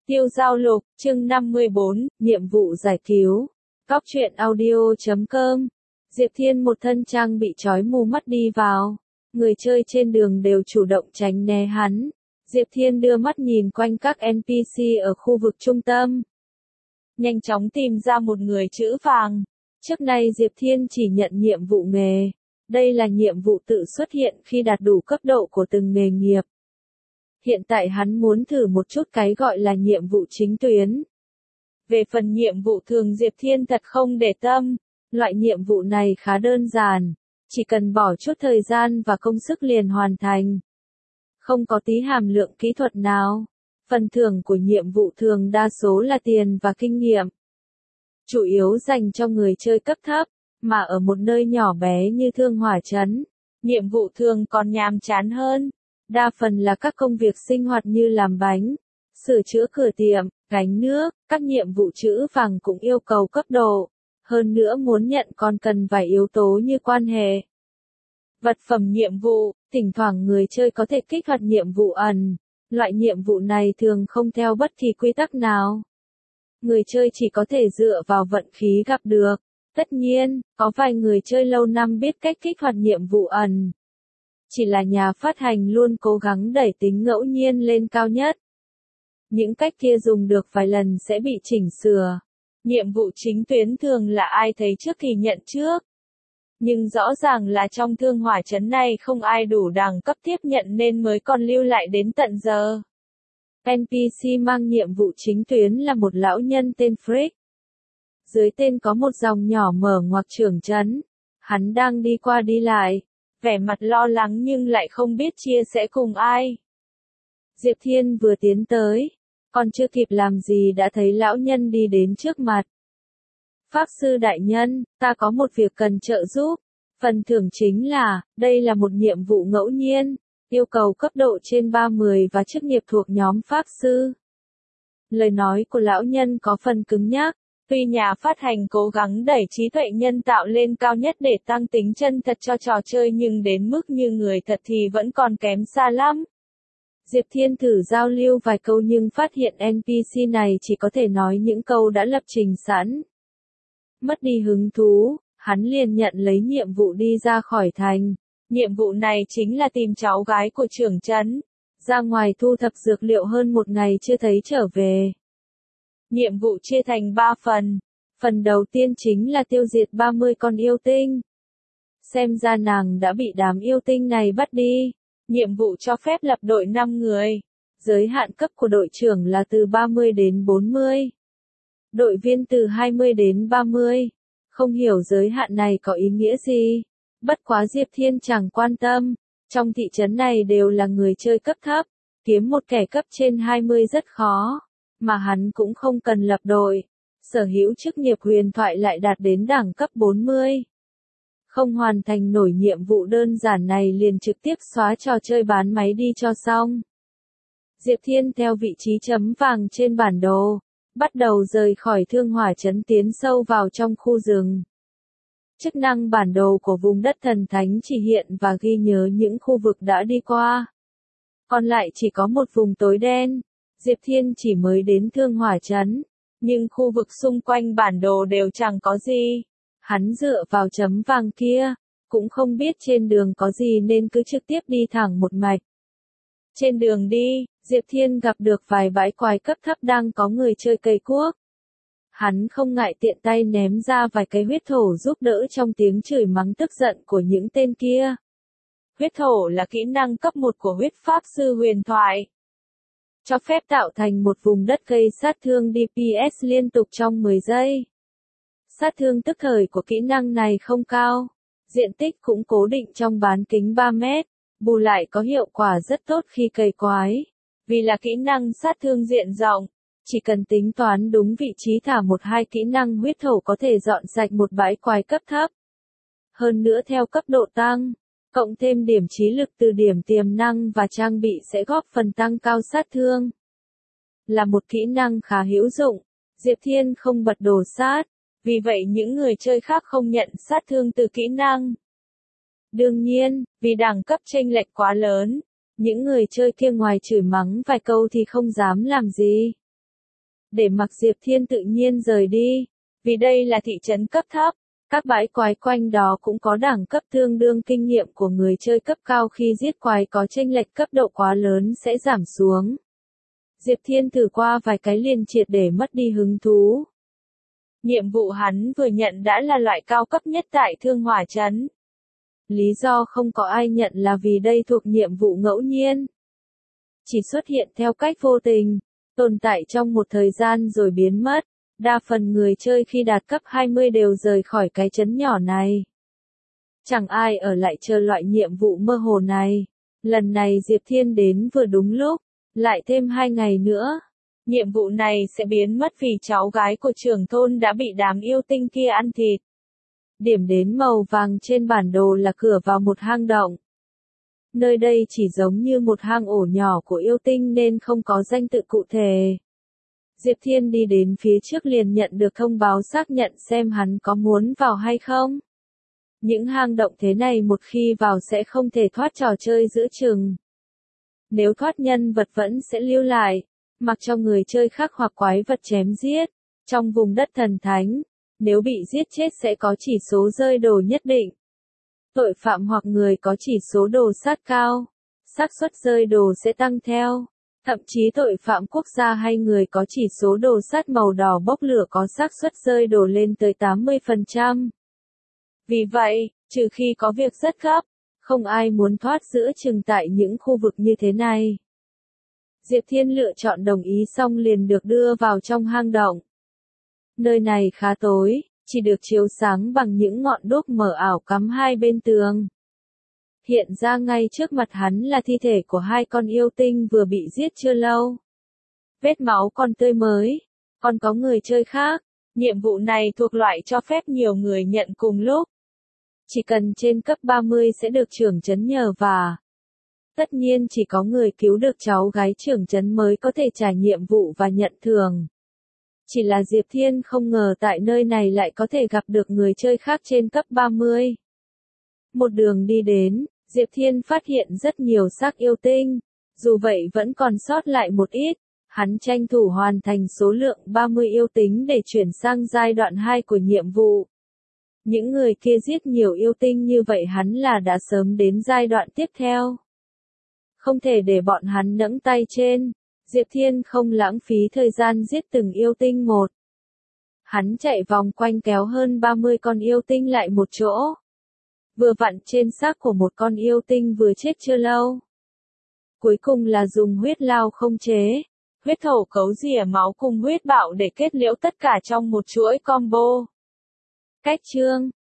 Tiêu Giao Lục, chương 54, nhiệm vụ giải cứu. Góc truyện audio.com. Diệp Thiên một thân trang bị trói mù mắt đi vào. Người chơi trên đường đều chủ động tránh né hắn. Diệp Thiên đưa mắt nhìn quanh các NPC ở khu vực trung tâm. Nhanh chóng tìm ra một người chữ vàng. Trước nay Diệp Thiên chỉ nhận nhiệm vụ nghề. Đây là nhiệm vụ tự xuất hiện khi đạt đủ cấp độ của từng nghề nghiệp. Hiện tại hắn muốn thử một chút cái gọi là nhiệm vụ chính tuyến. Về phần nhiệm vụ thường Diệp Thiên thật không để tâm, loại nhiệm vụ này khá đơn giản, chỉ cần bỏ chút thời gian và công sức liền hoàn thành. Không có tí hàm lượng kỹ thuật nào. Phần thưởng của nhiệm vụ thường đa số là tiền và kinh nghiệm. Chủ yếu dành cho người chơi cấp thấp, mà ở một nơi nhỏ bé như Thương Hỏa Trấn, nhiệm vụ thường còn nhàm chán hơn. Đa phần là các công việc sinh hoạt như làm bánh, sửa chữa cửa tiệm, gánh nước, các nhiệm vụ chữ vàng cũng yêu cầu cấp độ. Hơn nữa muốn nhận còn cần vài yếu tố như quan hệ. Vật phẩm nhiệm vụ, thỉnh thoảng người chơi có thể kích hoạt nhiệm vụ ẩn. Loại nhiệm vụ này thường không theo bất kỳ quy tắc nào. Người chơi chỉ có thể dựa vào vận khí gặp được. Tất nhiên, có vài người chơi lâu năm biết cách kích hoạt nhiệm vụ ẩn. Chỉ là nhà phát hành luôn cố gắng đẩy tính ngẫu nhiên lên cao nhất. Những cách kia dùng được vài lần sẽ bị chỉnh sửa. Nhiệm vụ chính tuyến thường là ai thấy trước thì nhận trước. Nhưng rõ ràng là trong Thương Hỏa Trấn này không ai đủ đẳng cấp tiếp nhận nên mới còn lưu lại đến tận giờ. NPC mang nhiệm vụ chính tuyến là một lão nhân tên Frick. Dưới tên có một dòng nhỏ mở ngoặc trưởng trấn. Hắn đang đi qua đi lại, vẻ mặt lo lắng nhưng lại không biết chia sẻ cùng ai. Diệp Thiên vừa tiến tới, còn chưa kịp làm gì đã thấy lão nhân đi đến trước mặt. Pháp sư đại nhân, ta có một việc cần trợ giúp. Phần thưởng chính là, đây là một nhiệm vụ ngẫu nhiên, yêu cầu cấp độ trên 30 và chức nghiệp thuộc nhóm Pháp sư. Lời nói của lão nhân có phần cứng nhắc. Tuy nhà phát hành cố gắng đẩy trí tuệ nhân tạo lên cao nhất để tăng tính chân thật cho trò chơi nhưng đến mức như người thật thì vẫn còn kém xa lắm. Diệp Thiên thử giao lưu vài câu nhưng phát hiện NPC này chỉ có thể nói những câu đã lập trình sẵn. Mất đi hứng thú, hắn liền nhận lấy nhiệm vụ đi ra khỏi thành. Nhiệm vụ này chính là tìm cháu gái của trưởng trấn. Ra ngoài thu thập dược liệu hơn một ngày chưa thấy trở về. Nhiệm vụ chia thành 3 phần. Phần đầu tiên chính là tiêu diệt 30 con yêu tinh. Xem ra nàng đã bị đám yêu tinh này bắt đi. Nhiệm vụ cho phép lập đội 5 người. Giới hạn cấp của đội trưởng là từ 30 đến 40. Đội viên từ 20 đến 30. Không hiểu giới hạn này có ý nghĩa gì. Bất quá Diệp Thiên chẳng quan tâm. Trong thị trấn này đều là người chơi cấp thấp. Kiếm một kẻ cấp trên 20 rất khó. Mà hắn cũng không cần lập đội. Sở hữu chức nghiệp huyền thoại lại đạt đến đẳng cấp 40. Không hoàn thành nổi nhiệm vụ đơn giản này liền trực tiếp xóa trò chơi bán máy đi cho xong. Diệp Thiên theo vị trí chấm vàng trên bản đồ, bắt đầu rời khỏi Thương Hỏa Trấn tiến sâu vào trong khu rừng. Chức năng bản đồ của vùng đất thần thánh chỉ hiện và ghi nhớ những khu vực đã đi qua. Còn lại chỉ có một vùng tối đen. Diệp Thiên chỉ mới đến Thương Hỏa Trấn, nhưng khu vực xung quanh bản đồ đều chẳng có gì. Hắn dựa vào chấm vàng kia, cũng không biết trên đường có gì nên cứ trực tiếp đi thẳng một mạch. Trên đường đi, Diệp Thiên gặp được vài bãi quái cấp thấp đang có người chơi cây cuốc. Hắn không ngại tiện tay ném ra vài cái huyết thổ giúp đỡ trong tiếng chửi mắng tức giận của những tên kia. Huyết thổ là kỹ năng cấp 1 của huyết pháp sư huyền thoại. Cho phép tạo thành một vùng đất gây sát thương DPS liên tục trong 10 giây. Sát thương tức thời của kỹ năng này không cao. Diện tích cũng cố định trong bán kính 3 mét. Bù lại có hiệu quả rất tốt khi cày quái. Vì là kỹ năng sát thương diện rộng. Chỉ cần tính toán đúng vị trí thả 1-2 kỹ năng huyết thổ có thể dọn sạch một bãi quái cấp thấp. Hơn nữa theo cấp độ tăng. Cộng thêm điểm trí lực từ điểm tiềm năng và trang bị sẽ góp phần tăng cao sát thương. Là một kỹ năng khá hữu dụng, Diệp Thiên không bật đồ sát, vì vậy những người chơi khác không nhận sát thương từ kỹ năng. Đương nhiên, vì đẳng cấp chênh lệch quá lớn, những người chơi kia ngoài chửi mắng vài câu thì không dám làm gì. để mặc Diệp Thiên tự nhiên rời đi. Vì đây là thị trấn cấp thấp, các bãi quái quanh đó cũng có đẳng cấp tương đương kinh nghiệm của người chơi cấp cao khi giết quái có chênh lệch cấp độ quá lớn sẽ giảm xuống. Diệp Thiên thử qua vài cái liền triệt để mất đi hứng thú. Nhiệm vụ hắn vừa nhận đã là loại cao cấp nhất tại Thương Hỏa Trấn. Lý do không có ai nhận là vì đây thuộc nhiệm vụ ngẫu nhiên. Chỉ xuất hiện theo cách vô tình, tồn tại trong một thời gian rồi biến mất. Đa phần người chơi khi đạt cấp 20 đều rời khỏi cái trấn nhỏ này. Chẳng ai ở lại chờ loại nhiệm vụ mơ hồ này. Lần này Diệp Thiên đến vừa đúng lúc, lại thêm 2 ngày nữa. Nhiệm vụ này sẽ biến mất vì cháu gái của trưởng thôn đã bị đám yêu tinh kia ăn thịt. Điểm đến màu vàng trên bản đồ là cửa vào một hang động. Nơi đây chỉ giống như một hang ổ nhỏ của yêu tinh nên không có danh tự cụ thể. Diệp Thiên đi đến phía trước liền nhận được thông báo xác nhận xem hắn có muốn vào hay không. Những hang động thế này một khi vào sẽ không thể thoát trò chơi giữa chừng. Nếu thoát nhân vật vẫn sẽ lưu lại, mặc cho người chơi khác hoặc quái vật chém giết. Trong vùng đất thần thánh, nếu bị giết chết sẽ có chỉ số rơi đồ nhất định. Tội phạm hoặc người có chỉ số đồ sát cao, xác suất rơi đồ sẽ tăng theo. Thậm chí tội phạm quốc gia hay người có chỉ số đồ sát màu đỏ bốc lửa có xác suất rơi đồ lên tới 80%. Vì vậy, trừ khi có việc rất gấp, không ai muốn thoát giữa chừng tại những khu vực như thế này. Diệp Thiên lựa chọn đồng ý xong liền được đưa vào trong hang động. Nơi này khá tối, chỉ được chiếu sáng bằng những ngọn đuốc mờ ảo cắm hai bên tường. Hiện ra ngay trước mặt hắn là thi thể của 2 con yêu tinh vừa bị giết chưa lâu. Vết máu còn tươi mới, còn có người chơi khác. Nhiệm vụ này thuộc loại cho phép nhiều người nhận cùng lúc. Chỉ cần trên cấp 30 sẽ được trưởng trấn nhờ vả. Tất nhiên chỉ có người cứu được cháu gái trưởng trấn mới có thể trải nhiệm vụ và nhận thưởng. Chỉ là Diệp Thiên không ngờ tại nơi này lại có thể gặp được người chơi khác trên cấp 30. Một đường đi đến, Diệp Thiên phát hiện rất nhiều xác yêu tinh, dù vậy vẫn còn sót lại một ít. Hắn tranh thủ hoàn thành số lượng 30 yêu tính để chuyển sang giai đoạn 2 của nhiệm vụ. Những người kia giết nhiều yêu tinh như vậy hắn là đã sớm đến giai đoạn tiếp theo. Không thể để bọn hắn nẫng tay trên, Diệp Thiên không lãng phí thời gian giết từng yêu tinh một. Hắn chạy vòng quanh kéo hơn 30 con yêu tinh lại một chỗ. Vừa vặn trên xác của một con yêu tinh vừa chết chưa lâu. Cuối cùng là dùng huyết lao không chế, huyết thổ cấu rỉa máu cùng huyết bạo để kết liễu tất cả trong một chuỗi combo. Cách chương